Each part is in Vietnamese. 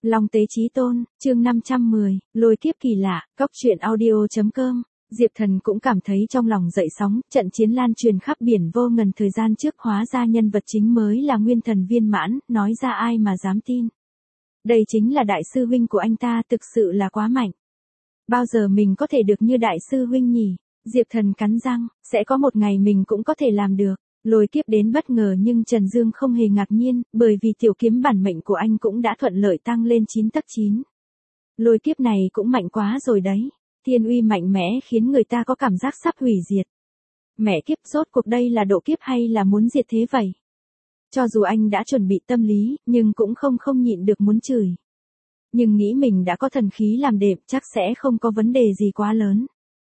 Long Tế Chí Tôn, chương 510, lôi kiếp kỳ lạ, cóc truyện audio.com. Diệp Thần cũng cảm thấy trong lòng dậy sóng, trận chiến lan truyền khắp biển vô ngần thời gian trước hóa ra nhân vật chính mới là nguyên thần viên mãn, nói ra ai mà dám tin. Đây chính là đại sư huynh của anh ta, thực sự là quá mạnh. Bao giờ mình có thể được như đại sư huynh nhỉ? Diệp Thần cắn răng, sẽ có một ngày mình cũng có thể làm được. Lôi kiếp đến bất ngờ nhưng Trần Dương không hề ngạc nhiên, bởi vì tiểu kiếm bản mệnh của anh cũng đã thuận lợi tăng lên 9 tấc 9. Lôi kiếp này cũng mạnh quá rồi đấy. Thiên uy mạnh mẽ khiến người ta có cảm giác sắp hủy diệt. Mẹ kiếp, rốt cuộc đây là độ kiếp hay là muốn diệt thế vậy? Cho dù anh đã chuẩn bị tâm lý, nhưng cũng không nhịn được muốn chửi. Nhưng nghĩ mình đã có thần khí làm đệm, chắc sẽ không có vấn đề gì quá lớn.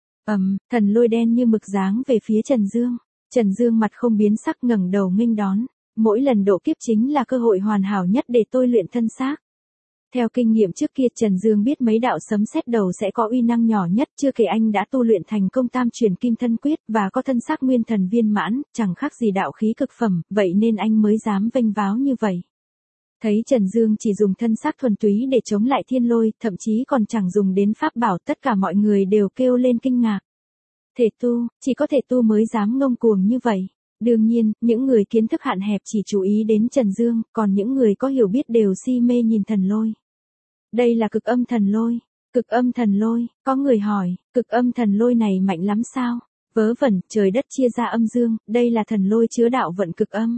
Thần lôi đen như mực giáng về phía Trần Dương. Trần Dương mặt không biến sắc ngẩng đầu nghênh đón. Mỗi lần độ kiếp chính là cơ hội hoàn hảo nhất để tôi luyện thân xác. Theo kinh nghiệm trước kia, Trần Dương biết mấy đạo sấm sét đầu sẽ có uy năng nhỏ nhất, chưa kể anh đã tu luyện thành công tam truyền kim thân quyết và có thân xác nguyên thần viên mãn, chẳng khác gì đạo khí cực phẩm, vậy nên anh mới dám vênh váo như vậy. Thấy Trần Dương chỉ dùng thân xác thuần túy để chống lại thiên lôi, thậm chí còn chẳng dùng đến pháp bảo, tất cả mọi người đều kêu lên kinh ngạc. Thể tu, chỉ có thể tu mới dám ngông cuồng như vậy. Đương nhiên, những người kiến thức hạn hẹp chỉ chú ý đến Trần Dương, còn những người có hiểu biết đều si mê nhìn thần lôi. Đây là cực âm thần lôi. Cực âm thần lôi, có người hỏi, cực âm thần lôi này mạnh lắm sao? Vớ vẩn, trời đất chia ra âm dương, đây là thần lôi chứa đạo vận cực âm.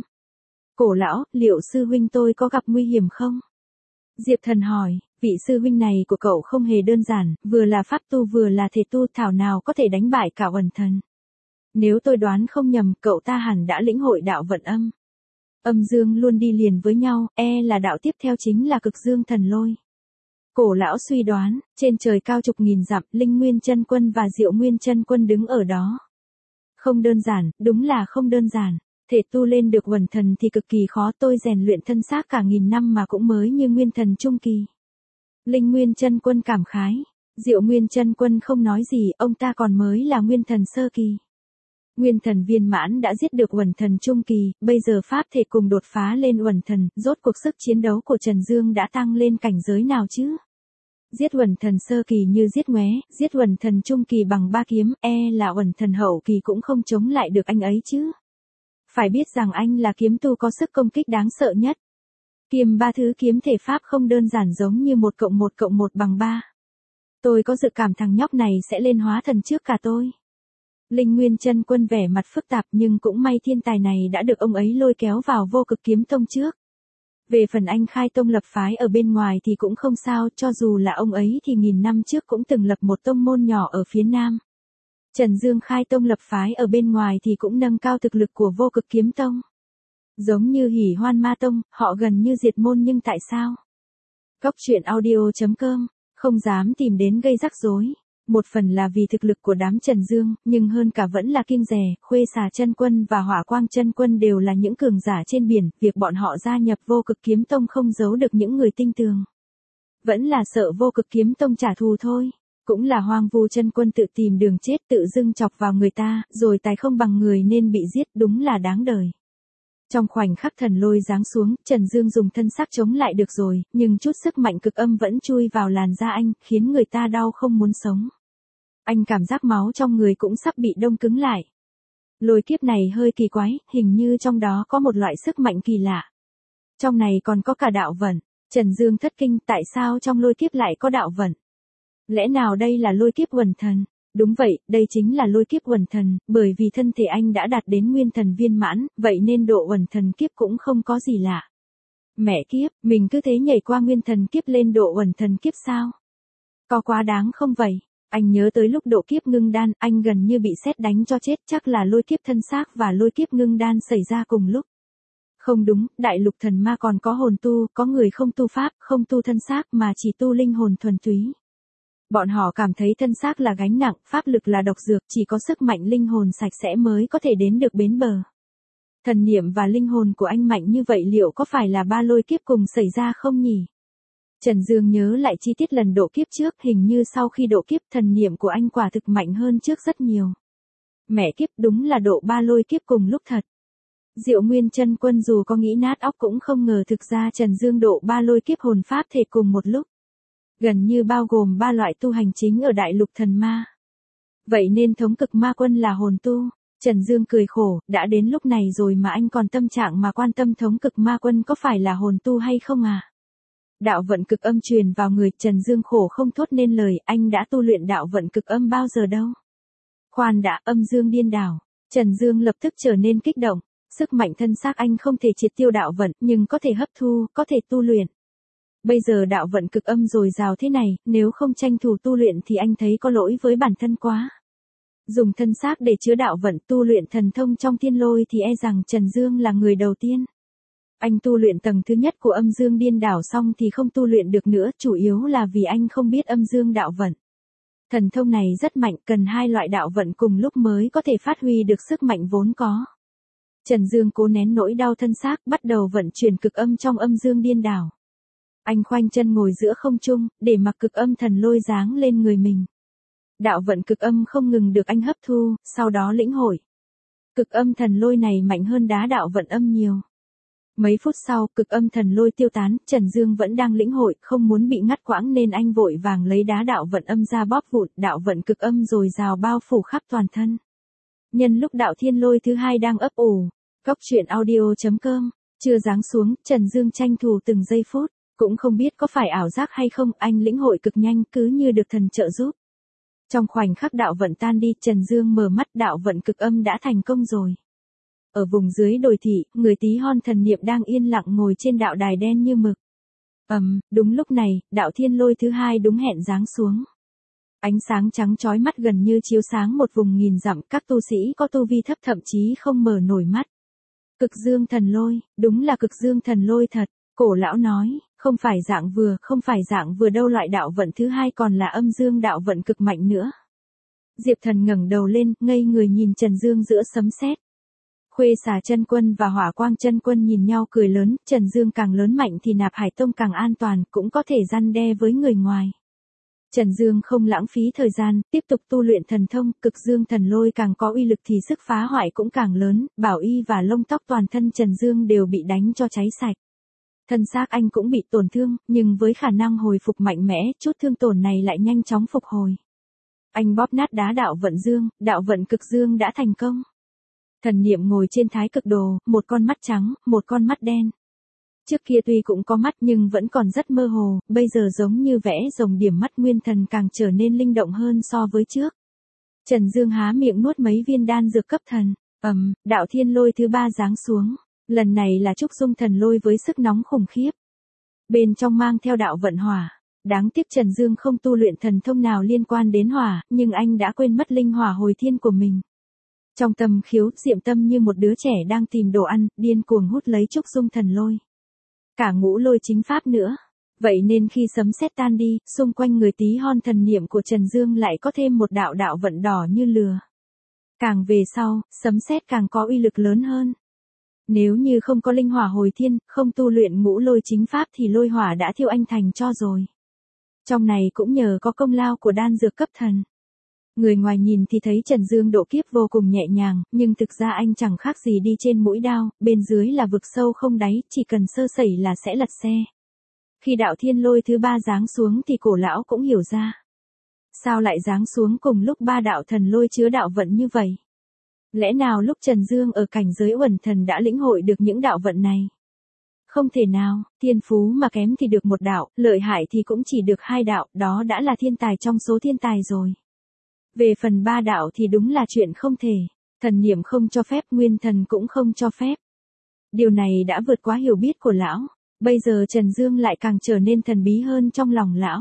Cổ lão, liệu sư huynh tôi có gặp nguy hiểm không? Diệp Thần hỏi, vị sư huynh này của cậu không hề đơn giản, vừa là pháp tu vừa là thể tu, thảo nào có thể đánh bại cả Uẩn Thần. Nếu tôi đoán không nhầm, cậu ta hẳn đã lĩnh hội đạo vận âm. Âm dương luôn đi liền với nhau, là đạo tiếp theo chính là cực dương thần lôi. Cổ lão suy đoán, trên trời cao chục nghìn dặm, Linh Nguyên Chân Quân và Diệu Nguyên Chân Quân đứng ở đó. Không đơn giản, đúng là không đơn giản. Thể tu lên được Uẩn Thần thì cực kỳ khó, tôi rèn luyện thân xác cả nghìn năm mà cũng mới như nguyên thần trung kỳ. Linh Nguyên Chân Quân cảm khái. Diệu Nguyên Chân Quân không nói gì, ông ta còn mới là nguyên thần sơ kỳ. Nguyên thần viên mãn đã giết được Uẩn Thần trung kỳ, bây giờ pháp thể cùng đột phá lên Uẩn Thần, rốt cuộc sức chiến đấu của Trần Dương đã tăng lên cảnh giới nào chứ? Giết Uẩn Thần sơ kỳ như giết ngoé, giết Uẩn Thần trung kỳ bằng 3 kiếm, là Uẩn Thần hậu kỳ cũng không chống lại được anh ấy chứ. Phải biết rằng anh là kiếm tu có sức công kích đáng sợ nhất. Kiêm 3 thứ kiếm thể pháp không đơn giản giống như 1+1+1 bằng 3. Tôi có dự cảm thằng nhóc này sẽ lên hóa thần trước cả tôi. Linh Nguyên Chân Quân vẻ mặt phức tạp, nhưng cũng may thiên tài này đã được ông ấy lôi kéo vào Vô Cực Kiếm Tông trước. Về phần anh khai tông lập phái ở bên ngoài thì cũng không sao, cho dù là ông ấy thì nghìn năm trước cũng từng lập một tông môn nhỏ ở phía Nam. Trần Dương khai tông lập phái ở bên ngoài thì cũng nâng cao thực lực của Vô Cực Kiếm Tông. Giống như Hỉ Hoan Ma Tông, họ gần như diệt môn nhưng tại sao? Cóc truyện audio.com, không dám tìm đến gây rắc rối. Một phần là vì thực lực của đám Trần Dương, nhưng hơn cả vẫn là Kiêng Dè, Khuê Xà Chân Quân và Hỏa Quang Chân Quân đều là những cường giả trên biển, việc bọn họ gia nhập Vô Cực Kiếm Tông không giấu được những người tinh tường. Vẫn là sợ Vô Cực Kiếm Tông trả thù thôi. Cũng là Hoang Vu Chân Quân tự tìm đường chết, tự dưng chọc vào người ta, rồi tài không bằng người nên bị giết, đúng là đáng đời. Trong khoảnh khắc thần lôi giáng xuống, Trần Dương dùng thân xác chống lại được rồi, nhưng chút sức mạnh cực âm vẫn chui vào làn da anh, khiến người ta đau không muốn sống. Anh cảm giác máu trong người cũng sắp bị đông cứng lại. Lôi kiếp này hơi kỳ quái, hình như trong đó có một loại sức mạnh kỳ lạ. Trong này còn có cả đạo vận. Trần Dương thất kinh, tại sao trong lôi kiếp lại có đạo vận? Lẽ nào đây là lôi kiếp Uẩn Thần? Đúng vậy, đây chính là lôi kiếp Uẩn Thần, bởi vì thân thể anh đã đạt đến nguyên thần viên mãn, vậy nên độ Uẩn Thần kiếp cũng không có gì lạ. Mẹ kiếp, mình cứ thế nhảy qua nguyên thần kiếp lên độ Uẩn Thần kiếp sao? Có quá đáng không vậy? Anh nhớ tới lúc độ kiếp ngưng đan, anh gần như bị sét đánh cho chết, chắc là lôi kiếp thân xác và lôi kiếp ngưng đan xảy ra cùng lúc. Không đúng, đại lục thần ma còn có hồn tu, có người không tu pháp, không tu thân xác mà chỉ tu linh hồn thuần túy. Bọn họ cảm thấy thân xác là gánh nặng, pháp lực là độc dược, chỉ có sức mạnh linh hồn sạch sẽ mới có thể đến được bến bờ. Thần niệm và linh hồn của anh mạnh như vậy, liệu có phải là 3 lôi kiếp cùng xảy ra không nhỉ? Trần Dương nhớ lại chi tiết lần độ kiếp trước, hình như sau khi độ kiếp thần niệm của anh quả thực mạnh hơn trước rất nhiều. Mẹ kiếp, đúng là độ 3 lôi kiếp cùng lúc thật. Diệu Nguyên chân quân dù có nghĩ nát óc cũng không ngờ thực ra Trần Dương độ 3 lôi kiếp hồn pháp thể cùng một lúc. Gần như bao gồm 3 loại tu hành chính ở đại lục thần ma. Vậy nên thống cực ma quân là hồn tu. Trần Dương cười khổ, đã đến lúc này rồi mà anh còn tâm trạng mà quan tâm thống cực ma quân có phải là hồn tu hay không à? Đạo vận cực âm truyền vào người, Trần Dương khổ không thốt nên lời, anh đã tu luyện đạo vận cực âm bao giờ đâu. Khoan đã, âm dương điên đảo. Trần Dương lập tức trở nên kích động, sức mạnh thân xác anh không thể triệt tiêu đạo vận, nhưng có thể hấp thu, có thể tu luyện. Bây giờ đạo vận cực âm dồi dào thế này, nếu không tranh thủ tu luyện thì anh thấy có lỗi với bản thân quá. Dùng thân xác để chứa đạo vận tu luyện thần thông trong thiên lôi thì e rằng Trần Dương là người đầu tiên. Anh tu luyện tầng thứ nhất của âm dương điên đảo xong thì không tu luyện được nữa, chủ yếu là vì anh không biết âm dương đạo vận. Thần thông này rất mạnh, cần 2 loại đạo vận cùng lúc mới có thể phát huy được sức mạnh vốn có. Trần Dương cố nén nỗi đau thân xác, bắt đầu vận chuyển cực âm trong âm dương điên đảo. Anh khoanh chân ngồi giữa không trung, để mặc cực âm thần lôi giáng lên người mình. Đạo vận cực âm không ngừng được anh hấp thu, sau đó lĩnh hội. Cực âm thần lôi này mạnh hơn đá đạo vận âm nhiều. Mấy phút sau, cực âm thần lôi tiêu tán, Trần Dương vẫn đang lĩnh hội, không muốn bị ngắt quãng nên anh vội vàng lấy đá đạo vận âm ra bóp vụn, đạo vận cực âm dồi dào bao phủ khắp toàn thân. Nhân lúc đạo thiên lôi thứ 2 đang ấp ủ, Cóc truyện audio.com, chưa giáng xuống, Trần Dương tranh thủ từng giây phút, cũng không biết có phải ảo giác hay không, anh lĩnh hội cực nhanh cứ như được thần trợ giúp. Trong khoảnh khắc đạo vận tan đi, Trần Dương mở mắt, đạo vận cực âm đã thành công rồi. Ở vùng dưới đồi thị, người tí hon thần niệm đang yên lặng ngồi trên đạo đài đen như mực. Đúng lúc này, đạo thiên lôi thứ 2 đúng hẹn giáng xuống. Ánh sáng trắng chói mắt gần như chiếu sáng một vùng nghìn dặm, các tu sĩ có tu vi thấp thậm chí không mở nổi mắt. Cực dương thần lôi, đúng là cực dương thần lôi thật, cổ lão nói, không phải dạng vừa đâu, loại đạo vận thứ 2 còn là âm dương đạo vận cực mạnh nữa. Diệp Thần ngẩng đầu lên, ngây người nhìn Trần Dương giữa sấm sét. Khuê Xà chân quân và Hỏa Quang chân quân nhìn nhau cười lớn, Trần Dương càng lớn mạnh thì Nạp Hải Tông càng an toàn, cũng có thể răn đe với người ngoài. Trần Dương không lãng phí thời gian, tiếp tục tu luyện thần thông, cực dương thần lôi càng có uy lực thì sức phá hoại cũng càng lớn, bảo y và lông tóc toàn thân Trần Dương đều bị đánh cho cháy sạch. Thân xác anh cũng bị tổn thương, nhưng với khả năng hồi phục mạnh mẽ, chút thương tổn này lại nhanh chóng phục hồi. Anh bóp nát đá đạo vận dương, đạo vận cực dương đã thành công. Thần niệm ngồi trên thái cực đồ, một con mắt trắng, một con mắt đen. Trước kia tuy cũng có mắt nhưng vẫn còn rất mơ hồ, bây giờ giống như vẽ rồng điểm mắt nguyên thần càng trở nên linh động hơn so với trước. Trần Dương há miệng nuốt mấy viên đan dược cấp thần, đạo thiên lôi thứ 3 giáng xuống. Lần này là trúc dung thần lôi với sức nóng khủng khiếp. Bên trong mang theo đạo vận hỏa. Đáng tiếc Trần Dương không tu luyện thần thông nào liên quan đến hỏa, nhưng anh đã quên mất linh hỏa hồi thiên của mình. Trong tâm khiếu, Diệm Tâm như một đứa trẻ đang tìm đồ ăn, điên cuồng hút lấy trúc dung thần lôi. Cả ngũ lôi chính pháp nữa. Vậy nên khi sấm sét tan đi, xung quanh người tí hon thần niệm của Trần Dương lại có thêm một đạo đạo vận đỏ như lửa. Càng về sau, sấm sét càng có uy lực lớn hơn. Nếu như không có linh hỏa hồi thiên, không tu luyện ngũ lôi chính pháp thì lôi hỏa đã thiêu anh thành tro rồi. Trong này cũng nhờ có công lao của đan dược cấp thần. Người ngoài nhìn thì thấy Trần Dương độ kiếp vô cùng nhẹ nhàng, nhưng thực ra anh chẳng khác gì đi trên mũi đao, bên dưới là vực sâu không đáy, chỉ cần sơ sẩy là sẽ lật xe. Khi đạo thiên lôi thứ 3 giáng xuống thì cổ lão cũng hiểu ra. Sao lại giáng xuống cùng lúc 3 đạo thần lôi chứa đạo vận như vậy? Lẽ nào lúc Trần Dương ở cảnh giới uẩn thần đã lĩnh hội được những đạo vận này? Không thể nào, thiên phú mà kém thì được 1 đạo, lợi hại thì cũng chỉ được 2 đạo, đó đã là thiên tài trong số thiên tài rồi. Về phần 3 đạo thì đúng là chuyện không thể, thần niệm không cho phép, nguyên thần cũng không cho phép. Điều này đã vượt quá hiểu biết của lão, bây giờ Trần Dương lại càng trở nên thần bí hơn trong lòng lão.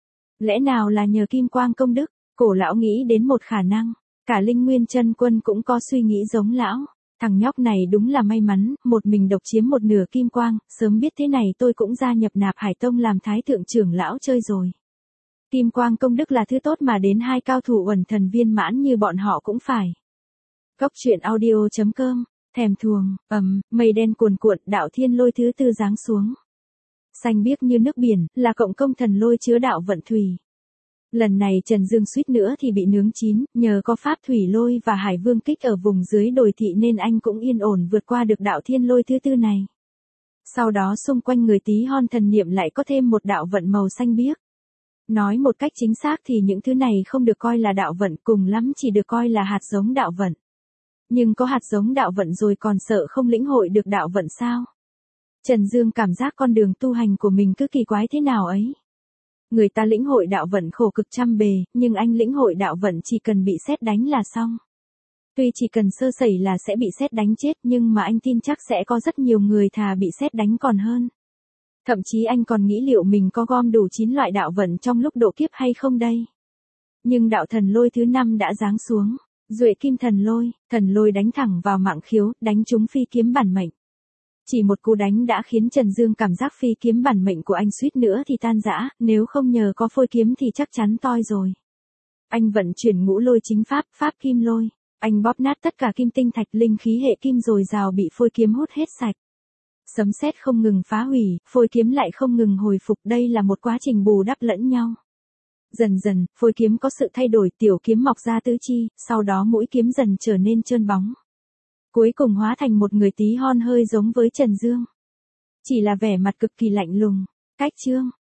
Lẽ nào là nhờ kim quang công đức? Cổ lão nghĩ đến một khả năng, cả Linh Nguyên chân quân cũng có suy nghĩ giống lão. Thằng nhóc này đúng là may mắn, một mình độc chiếm 1/2 kim quang, sớm biết thế này tôi cũng gia nhập Nạp Hải Tông làm thái thượng trưởng lão chơi rồi. Kim quang công đức là thứ tốt mà đến 2 cao thủ uẩn thần viên mãn như bọn họ cũng phải. Cóc truyện audio.com, thèm thuồng, mây đen cuồn cuộn, đạo thiên lôi thứ 4 giáng xuống. Xanh biếc như nước biển, là cộng công thần lôi chứa đạo vận thủy. Lần này Trần Dương suýt nữa thì bị nướng chín, nhờ có pháp thủy lôi và hải vương kích ở vùng dưới đồi thị nên anh cũng yên ổn vượt qua được đạo thiên lôi thứ tư này. Sau đó xung quanh người Tí Hon thần niệm lại có thêm một đạo vận màu xanh biếc. Nói một cách chính xác thì những thứ này không được coi là đạo vận, cùng lắm chỉ được coi là hạt giống đạo vận. Nhưng có hạt giống đạo vận rồi còn sợ không lĩnh hội được đạo vận sao? Trần Dương cảm giác con đường tu hành của mình cứ kỳ quái thế nào ấy. Người ta lĩnh hội đạo vận khổ cực trăm bề, nhưng anh lĩnh hội đạo vận chỉ cần bị sét đánh là xong. Tuy chỉ cần sơ sẩy là sẽ bị sét đánh chết, nhưng mà anh tin chắc sẽ có rất nhiều người thà bị sét đánh còn hơn. Thậm chí anh còn nghĩ liệu mình có gom đủ 9 loại đạo vận trong lúc độ kiếp hay không đây. Nhưng đạo thần lôi thứ 5 đã giáng xuống. Duệ kim thần lôi đánh thẳng vào mạng khiếu, đánh trúng phi kiếm bản mệnh. Chỉ một cú đánh đã khiến Trần Dương cảm giác phi kiếm bản mệnh của anh suýt nữa thì tan rã, nếu không nhờ có phôi kiếm thì chắc chắn toi rồi. Anh vận chuyển ngũ lôi chính pháp, pháp kim lôi. Anh bóp nát tất cả kim tinh thạch linh khí hệ kim dồi dào bị phôi kiếm hút hết sạch. Sấm sét không ngừng phá hủy, phôi kiếm lại không ngừng hồi phục, đây là một quá trình bù đắp lẫn nhau. Dần dần, phôi kiếm có sự thay đổi, tiểu kiếm mọc ra tứ chi, sau đó mũi kiếm dần trở nên trơn bóng. Cuối cùng hóa thành một người Tí Hon hơi giống với Trần Dương. Chỉ là vẻ mặt cực kỳ lạnh lùng. Cách chương